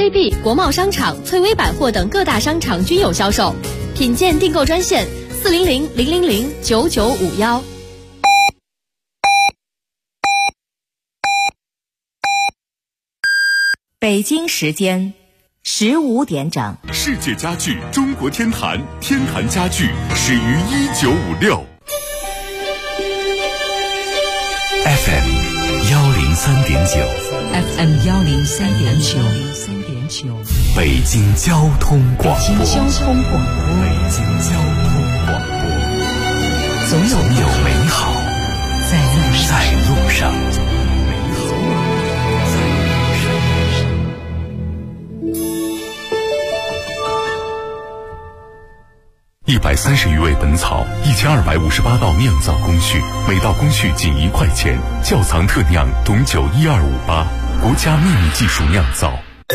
HKB、国贸商场、翠微百货等各大商场均有销售。品鉴订购专线400-000-9951。 北京时间15点整。 世界家具中国天坛，天坛家具始于1956。FM 103.9，FM 103.9， 北京交通广播， 北京交通广播，总有美好在路上。 130余味本草，1258道酿造工序，每道工序仅1块钱。窖藏特酿董酒12588，国家秘密技术酿造。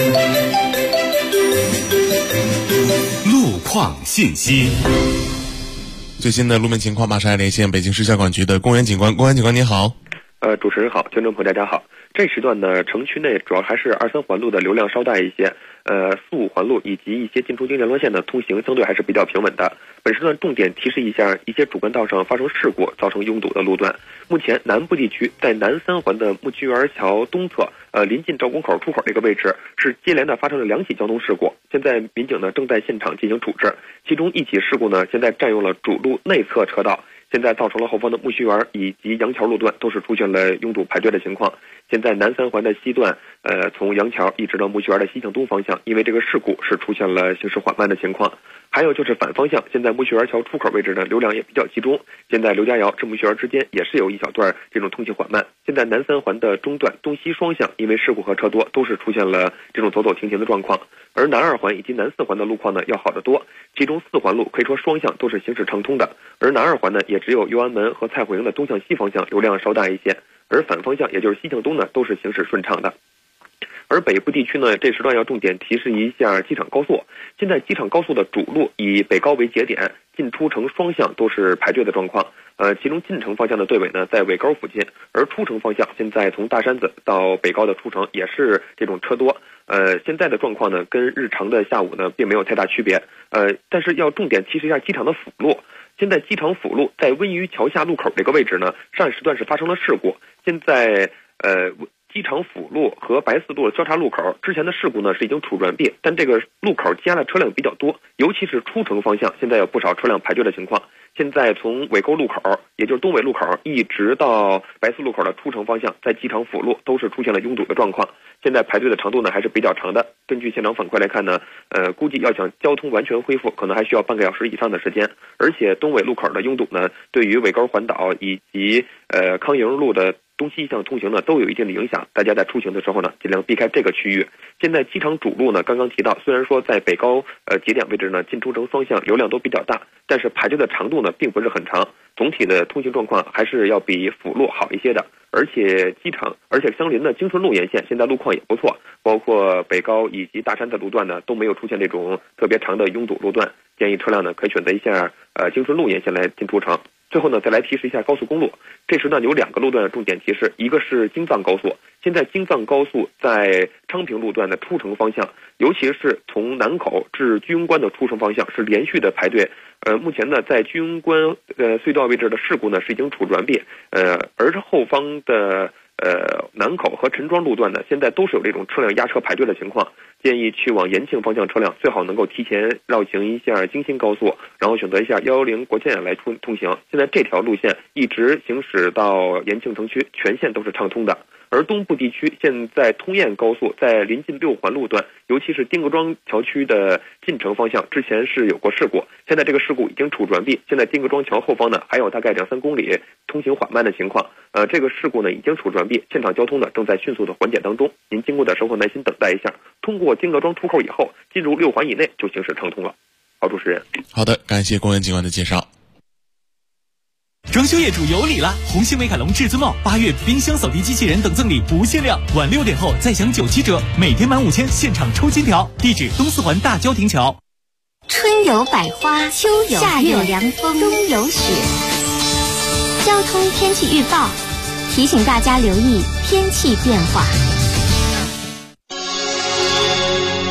路况信息。 最新的路面情况马上来连线北京市交管局的公园警官。公园警官你好。 主持人好，听众朋友大家好。这时段呢，城区内主要还是2、3环路的流量稍大一些，4、5环路以及一些进出京联络线的通行相对还是比较平稳的。本时段重点提示一下一些主干道上发生事故造成拥堵的路段。目前南部地区在南3环的木樨园桥东侧，临近赵公口出口这个位置是接连的发生了2起交通事故，现在民警呢正在现场进行处置。其中一起事故呢，现在占用了主路内侧车道，现在造成了后方的木樨园以及杨桥路段都是出现了拥堵排队的情况。现在南3环的西段，从杨桥一直到木樨园的西向东方向，因为这个事故是出现了行驶缓慢的情况。还有就是反方向，现在木樨园桥出口位置呢流量也比较集中，现在刘家窑至木樨园之间也是有一小段这种通行缓慢。现在南3环的中段东西双向，因为事故和车多，都是出现了这种走走停停的状况。而南2环以及南4环的路况呢要好得多，其中4环路可以说双向都是行驶畅通的，而南2环呢也只有右安门和蔡慧营的东向西方向流量稍大一些，而反方向也就是西向东呢都是行驶顺畅的。而北部地区呢，这时段要重点提示一下机场高速。现在机场高速的主路以北高为节点，进出城双向都是排队的状况。其中进城方向的队尾呢在尾高附近，而出城方向现在从大山子到北高的出城也是这种车多。现在的状况呢跟日常的下午呢并没有太大区别。但是要重点提示一下机场的辅路。现在机场辅路在温榆桥下路口这个位置呢，上时段是发生了事故。现在机场辅路和白四路的交叉路口之前的事故呢是已经处转毕，但这个路口积压的车辆比较多，尤其是出城方向现在有不少车辆排队的情况。现在从尾沟路口，也就是东尾路口一直到白四路口的出城方向，在机场辅路都是出现了拥堵的状况。现在排队的长度呢还是比较长的。根据现场反馈来看呢，估计要想交通完全恢复，可能还需要半个小时以上的时间。而且东尾路口的拥堵呢，对于尾沟环岛以及康营路的东西向通行呢都有一定的影响，大家在出行的时候呢尽量避开这个区域。现在机场主路呢刚刚提到，虽然说在北高节点位置呢进出城双向流量都比较大，但是排队的长度呢并不是很长，总体的通行状况还是要比辅路好一些的。而且相邻的京顺路沿线现在路况也不错，包括北高以及大山的路段呢都没有出现这种特别长的拥堵路段，建议车辆呢可以选择一下京顺路沿线来进出城。最后呢，再来提示一下高速公路。这时段有2个路段的重点提示，一个是京藏高速。现在京藏高速在昌平路段的出城方向，尤其是从南口至居庸关的出城方向是连续的排队。目前呢，在居庸关隧道位置的事故呢是已经处转毕，而后方的南口和陈庄路段呢，现在都是有这种车辆压车排队的情况。建议去往延庆方向车辆最好能够提前绕行一下京新高速，然后选择一下110国线来通行。现在这条路线一直行驶到延庆城区，全线都是畅通的。而东部地区现在通燕高速在临近6环路段，尤其是丁各庄桥区的进城方向，之前是有过事故，现在这个事故已经处转毕。现在丁各庄桥后方呢还有大概2-3公里通行缓慢的情况。这个事故呢已经处转毕，现场交通呢正在迅速的缓解当中。您经过的时候耐心等待一下，通过丁各庄出口以后，进入6环以内就行驶畅通了。好，主持人。 好的，感谢公园警官的介绍。 装修业主有礼了！红星美凯龙至尊帽8月冰箱扫地机器人等赠礼不限量，晚6点后再享97折，每天满5000现场抽金条。地址东四环大郊亭桥。 春有百花，秋有夏有凉风，冬有雪。交通天气预报提醒大家留意天气变化。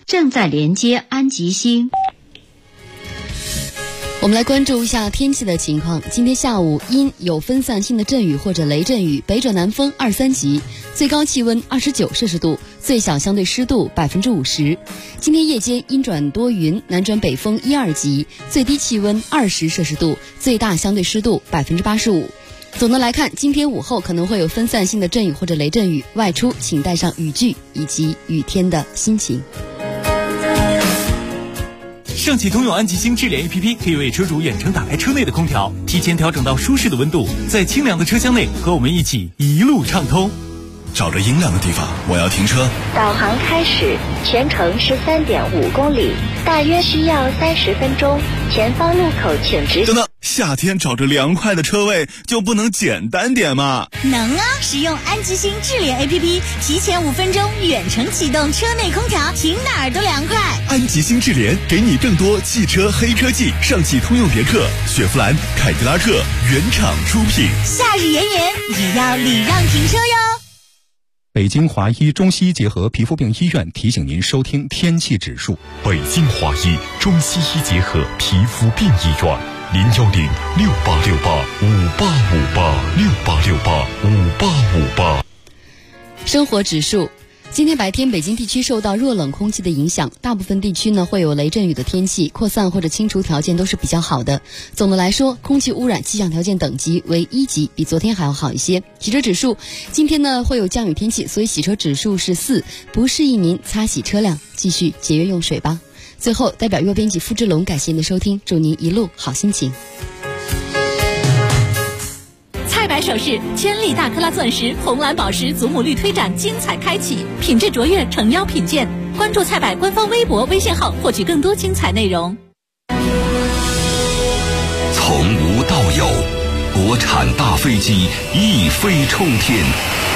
正在连接安吉星。 我们来关注一下天气的情况。今天下午阴，有分散性的阵雨或者雷阵雨，北转南风2、3级，最高气温29摄氏度，最小相对湿度50%。今天夜间阴转多云，南转北风1、2级，最低气温20摄氏度，最大相对湿度85%。总的来看，今天午后可能会有分散性的阵雨或者雷阵雨，外出请带上雨具以及雨天的心情。 上汽通用安吉星智联 APP 可以为车主远程打开车内的空调，提前调整到舒适的温度，在清凉的车厢内和我们一起一路畅通。 找着阴凉的地方，我要停车。 导航开始，全程13.5公里，大约需要30分钟。前方路口请直。 等等，夏天找着凉快的车位就不能简单点吗？ 能啊！使用安吉星智联 APP， 提前5分钟远程启动车内空调，停哪儿都凉快。 安吉星智联给你更多汽车黑科技，上汽通用别克、雪佛兰、凯迪拉克原厂出品。 夏日炎炎，也要礼让停车哟。 北京华医中西医结合皮肤病医院提醒您收听天气指数。 北京华医中西医结合皮肤病医院，0106868585858 生活指数。今天白天，北京地区受到弱冷空气的影响，大部分地区呢会有雷阵雨的天气，扩散或者清除条件都是比较好的。总的来说，空气污染气象条件等级为1级，比昨天还要好一些。洗车指数，今天呢会有降雨天气，所以洗车指数是4，不适宜您擦洗车辆，继续节约用水吧。最后，代表阅编辑付志龙，感谢您的收听，祝您一路好心情。 菜百首饰千粒大克拉钻石、红蓝宝石祖母绿推展精彩开启，品质卓越，诚邀品鉴。关注菜百官方微博、微信号，获取更多精彩内容。 从无到有，国产大飞机一飞冲天；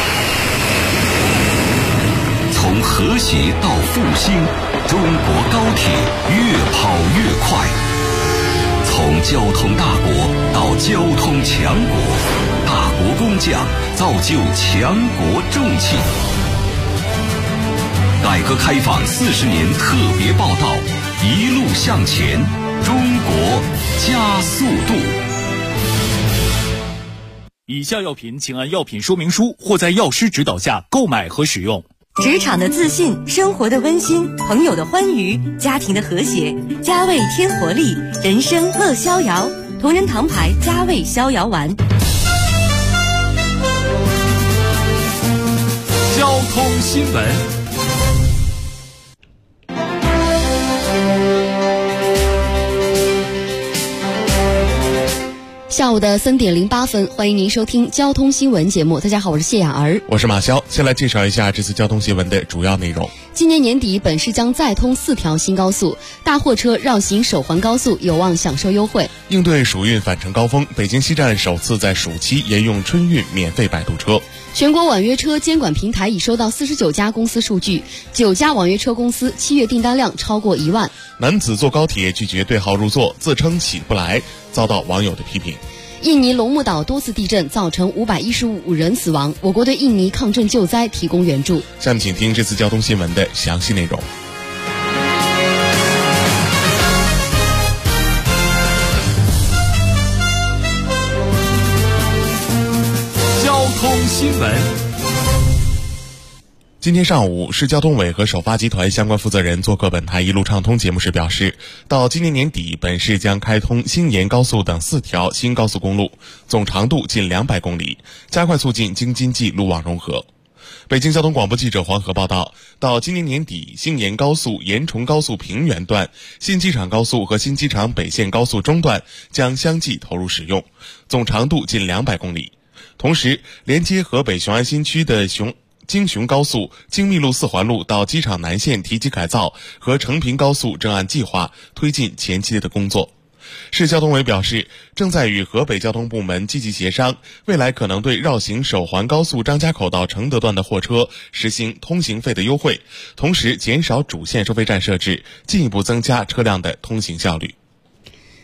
从和谐到复兴，中国高铁越跑越快；从交通大国到交通强国，大国工匠造就强国重器。改革开放40年特别报道，一路向前，中国加速度。 以下药品请按药品说明书或在药师指导下购买和使用。 职场的自信，生活的温馨，朋友的欢愉，家庭的和谐，佳味添活力，人生乐逍遥。同仁堂牌佳味逍遥丸。 交通新闻。 下午的3点08分，欢迎您收听交通新闻节目。大家好，我是谢雅儿， 我是马潇。先来介绍一下这次交通新闻的主要内容。 今年年底，本市将再通4条新高速，大货车绕行首环高速有望享受优惠。 应对暑运返程高峰，北京西站首次在暑期沿用春运免费摆渡车。 全国网约车监管平台已收到49家公司数据，9家网约车公司7月订单量超过1万。 男子坐高铁拒绝对号入座，自称起不来，遭到网友的批评。 印尼龙目岛多次地震造成515人死亡，我国对印尼抗震救灾提供援助。 下面请听这次交通新闻的详细内容。 交通新闻。 今天上午，市交通委和首发集团相关负责人做客本台一路畅通节目时表示，到今年年底，本市将开通新延高速等4条新高速公路，总长度近200公里，加快促进京津冀路网融合。北京交通广播记者黄河报道，到今年年底，新延高速、延崇高速平原段、新机场高速和新机场北线高速中段将相继投入使用，总长度近200公里。同时，连接河北雄安新区的京雄高速、京密路4环路到机场南线提级改造和成平高速正按计划推进前期的工作。市交通委表示，正在与河北交通部门积极协商，未来可能对绕行首环高速张家口到承德段的货车实行通行费的优惠，同时减少主线收费站设置，进一步增加车辆的通行效率。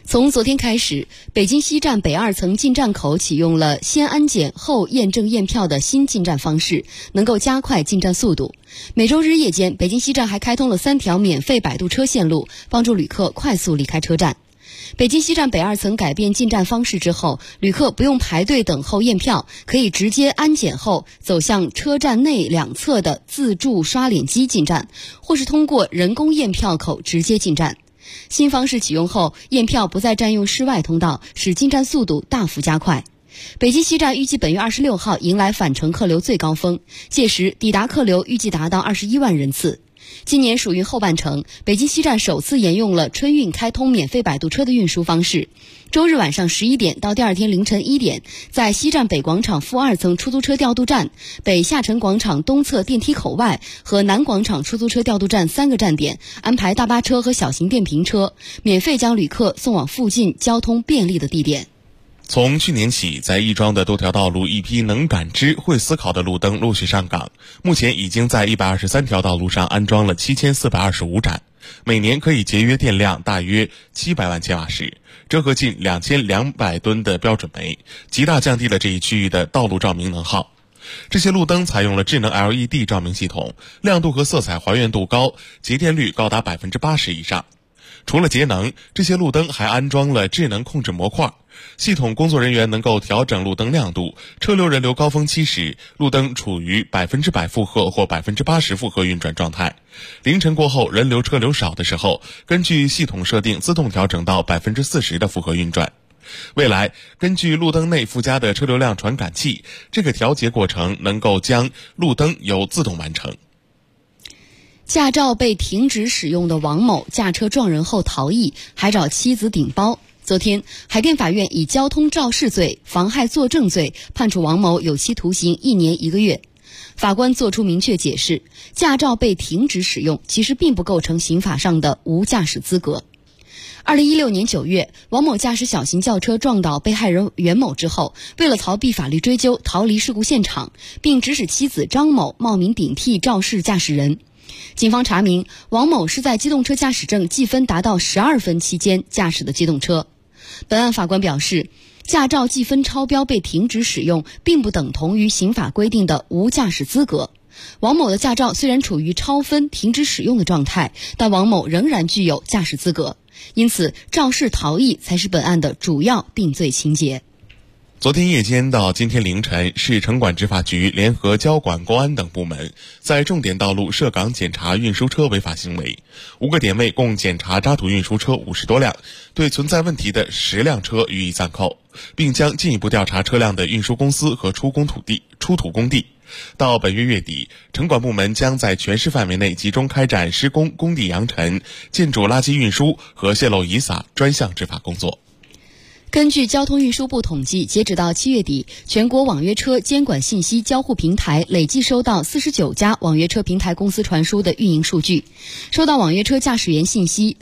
从昨天开始，北京西站北2层进站口启用了先安检后验证验票的新进站方式，能够加快进站速度。每周日夜间，北京西站还开通了3条免费摆渡车线路，帮助旅客快速离开车站。北京西站北2层改变进站方式之后，旅客不用排队等候验票，可以直接安检后走向车站内两侧的自助刷脸机进站，或是通过人工验票口直接进站。新方式启用后，验票不再占用室外通道，使进站速度大幅加快。北京西站预计本月26号迎来返程客流最高峰，届时抵达客流预计达到21万人次。今年暑运后半程，北京西站首次沿用了春运开通免费摆渡车的运输方式。周日晚上11点到第二天凌晨1点，在西站北广场负2层出租车调度站、北下沉广场东侧电梯口外和南广场出租车调度站3个站点安排大巴车和小型电瓶车，免费将旅客送往附近交通便利的地点。 从去年起，在亦庄的多条道路，一批能感知、会思考的路灯陆续上岗。目前已经在123条道路上安装了7425盏，每年可以节约电量大约700万千瓦时，折合近2200吨的标准煤，极大降低了这一区域的道路照明能耗。这些路灯采用了智能 LED 照明系统，亮度和色彩还原度高，节电率高达80%以上。除了节能，这些路灯还安装了智能控制模块，系统工作人员能够调整路灯亮度，车流人流高峰期时，路灯处于100%负荷或80%负荷运转状态。凌晨过后，人流车流少的时候，根据系统设定自动调整到40%的负荷运转。未来，根据路灯内附加的车流量传感器，这个调节过程能够将路灯由自动完成。 驾照被停止使用的王某驾车撞人后逃逸，还找妻子顶包。昨天，海淀法院以交通肇事罪、妨害作证罪判处王某有期徒刑1年1个月。法官作出明确解释，驾照被停止使用其实并不构成刑法上的无驾驶资格。2016年9月，王某驾驶小型轿车撞倒被害人袁某之后，为了逃避法律追究，逃离事故现场，并指使妻子张某冒名顶替肇事驾驶人。警方查明，王某是在机动车驾驶证记分达到12分期间驾驶的机动车。本案法官表示，驾照记分超标被停止使用，并不等同于刑法规定的无驾驶资格。王某的驾照虽然处于超分停止使用的状态，但王某仍然具有驾驶资格，因此肇事逃逸才是本案的主要定罪情节。 昨天夜间到今天凌晨，市城管执法局联合交管、公安等部门在重点道路设岗检查运输车违法行为，5个点位共检查渣土运输车50多辆，对存在问题的10辆车予以暂扣，并将进一步调查车辆的运输公司和出土工地。到本月月底，城管部门将在全市范围内集中开展施工、工地扬尘、建筑垃圾运输和泄漏遗撒专项执法工作。 根据交通运输部统计，截止到7月底，全国网约车监管信息交互平台累计收到49家网约车平台公司传输的运营数据，收到网约车驾驶员信息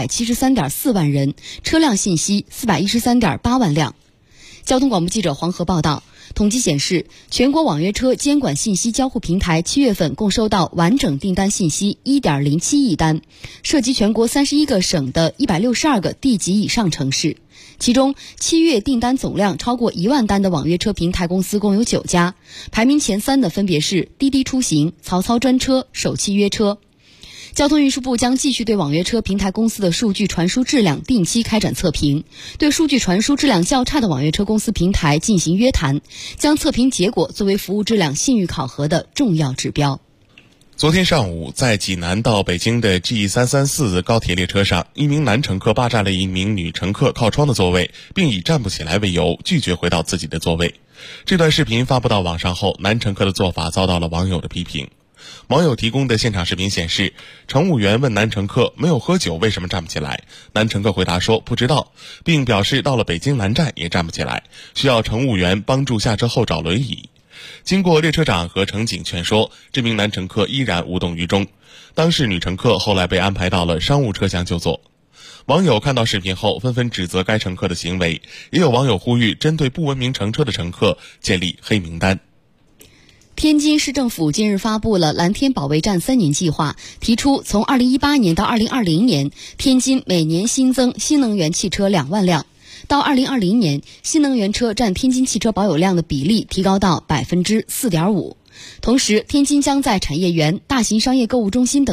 373.4万人，车辆信息413.8万辆。交通广播记者黄河报道，统计显示，全国网约车监管信息交互平台7月份共收到完整订单信息1.07亿单，涉及全国31个省的162个地级以上城市。其中7月订单总量超过1万单的网约车平台公司共有9家，排名前3的分别是滴滴出行、曹操专车、首汽约车。交通运输部将继续对网约车平台公司的数据传输质量定期开展测评，对数据传输质量较差的网约车公司平台进行约谈，将测评结果作为服务质量信誉考核的重要指标。 昨天上午，在济南到北京的 G334 高铁列车上，一名男乘客霸占了一名女乘客靠窗的座位，并以站不起来为由拒绝回到自己的座位。这段视频发布到网上后，男乘客的做法遭到了网友的批评。网友提供的现场视频显示，乘务员问男乘客没有喝酒为什么站不起来，男乘客回答说不知道，并表示到了北京南站也站不起来，需要乘务员帮助下车后找轮椅。经过列车长和乘警劝说，这名男乘客依然无动于衷。当事女乘客后来被安排到了商务车厢就坐。网友看到视频后纷纷指责该乘客的行为，也有网友呼吁针对不文明乘车的乘客建立黑名单。 天津市政府近日发布了蓝天保卫战3年计划，提出从2018年到2020年，天津每年新增新能源汽车2万辆。到2020年，新能源车占天津汽车保有量的比例提高到4.5%。同时，天津将在产业园、大型商业购物中心等